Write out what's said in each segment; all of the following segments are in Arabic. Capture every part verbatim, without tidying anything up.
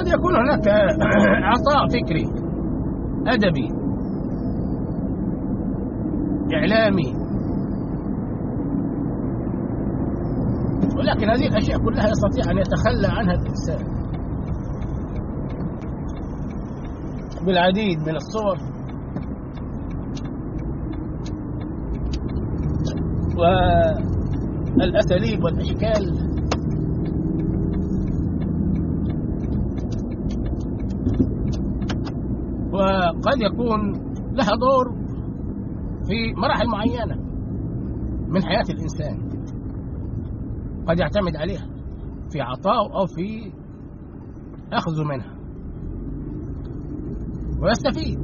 وقد يكون هناك عطاء فكري أدبي إعلامي، ولكن هذه الأشياء كلها يستطيع أن يتخلى عنها الإنسان بالعديد من الصور والأساليب والأشكال. وقد يكون لها دور في مراحل معينة من حياة الإنسان، قد يعتمد عليها في عطاء أو في أخذ منها ويستفيد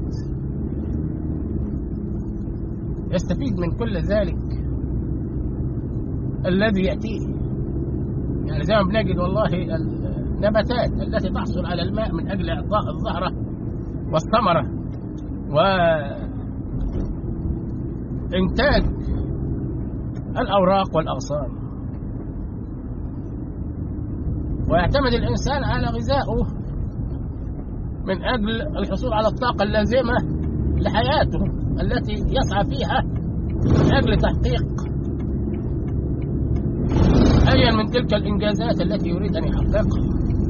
يستفيد من كل ذلك الذي يأتيه. يعني زي ما بنجد والله النباتات التي تحصل على الماء من أجل إعطاء الزهرة والثمرة وإنتاج الأوراق والأغصان، ويعتمد الإنسان على غذائه من أجل الحصول على الطاقة اللازمة لحياته التي يسعى فيها من أجل تحقيق أي من تلك الإنجازات التي يريد أن يحققها،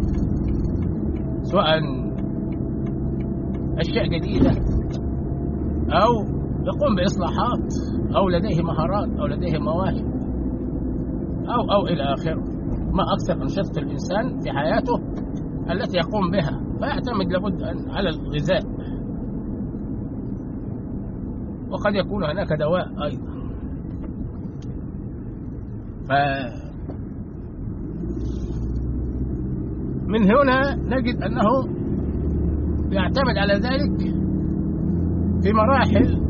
سواء أشياء جديدة أو يقوم بإصلاحات أو لديه مهارات أو لديه مواهب أو أو إلى آخره. ما أكثر أنشطة الإنسان في حياته التي يقوم بها، فيعتمد لابد أن على الغذاء. وقد يكون هناك دواء أيضا. من هنا نجد أنه يعتمد على ذلك في مراحل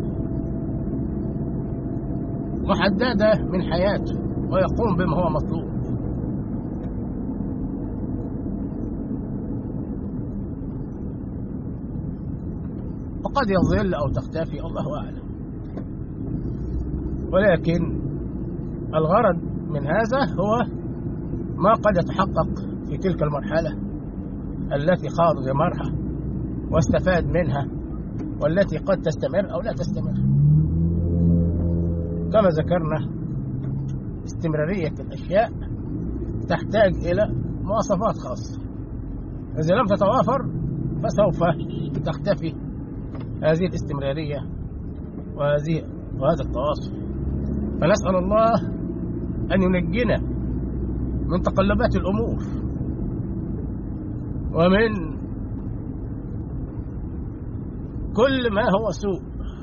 محددة من حياته ويقوم بما هو مطلوب. وقد يظل أو تختفي، الله أعلم. ولكن الغرض من هذا هو ما قد يتحقق في تلك المرحلة التي خاض غمارها واستفاد منها، والتي قد تستمر أو لا تستمر. كما ذكرنا استمرارية الأشياء تحتاج إلى مواصفات خاصة، إذا لم تتوافر فسوف تختفي هذه الاستمرارية وهذه وهذا التواصل. فنسأل الله أن ينجينا من تقلبات الأمور ومن كل ما هو سوء،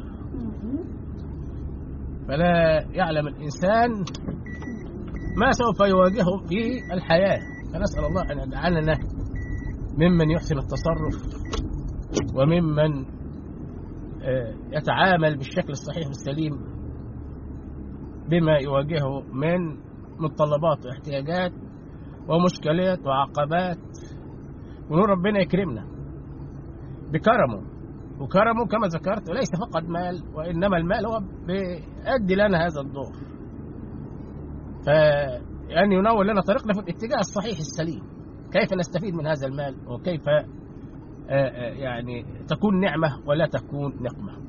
فلا يعلم الإنسان ما سوف يواجهه في الحياة. فنسأل الله أن يجعلنا ممن يحسن التصرف وممن يتعامل بالشكل الصحيح والسليم بما يواجهه من متطلبات واحتياجات ومشكلات وعقبات، ونور ربنا يكرمنا بكرمه. وكرمه كما ذكرت ليس فقط مال، وإنما المال هو بيؤدي لنا هذا الدور، فأن ينور لنا طريقنا في الاتجاه الصحيح السليم، كيف نستفيد من هذا المال وكيف يعني تكون نعمة ولا تكون نقمة.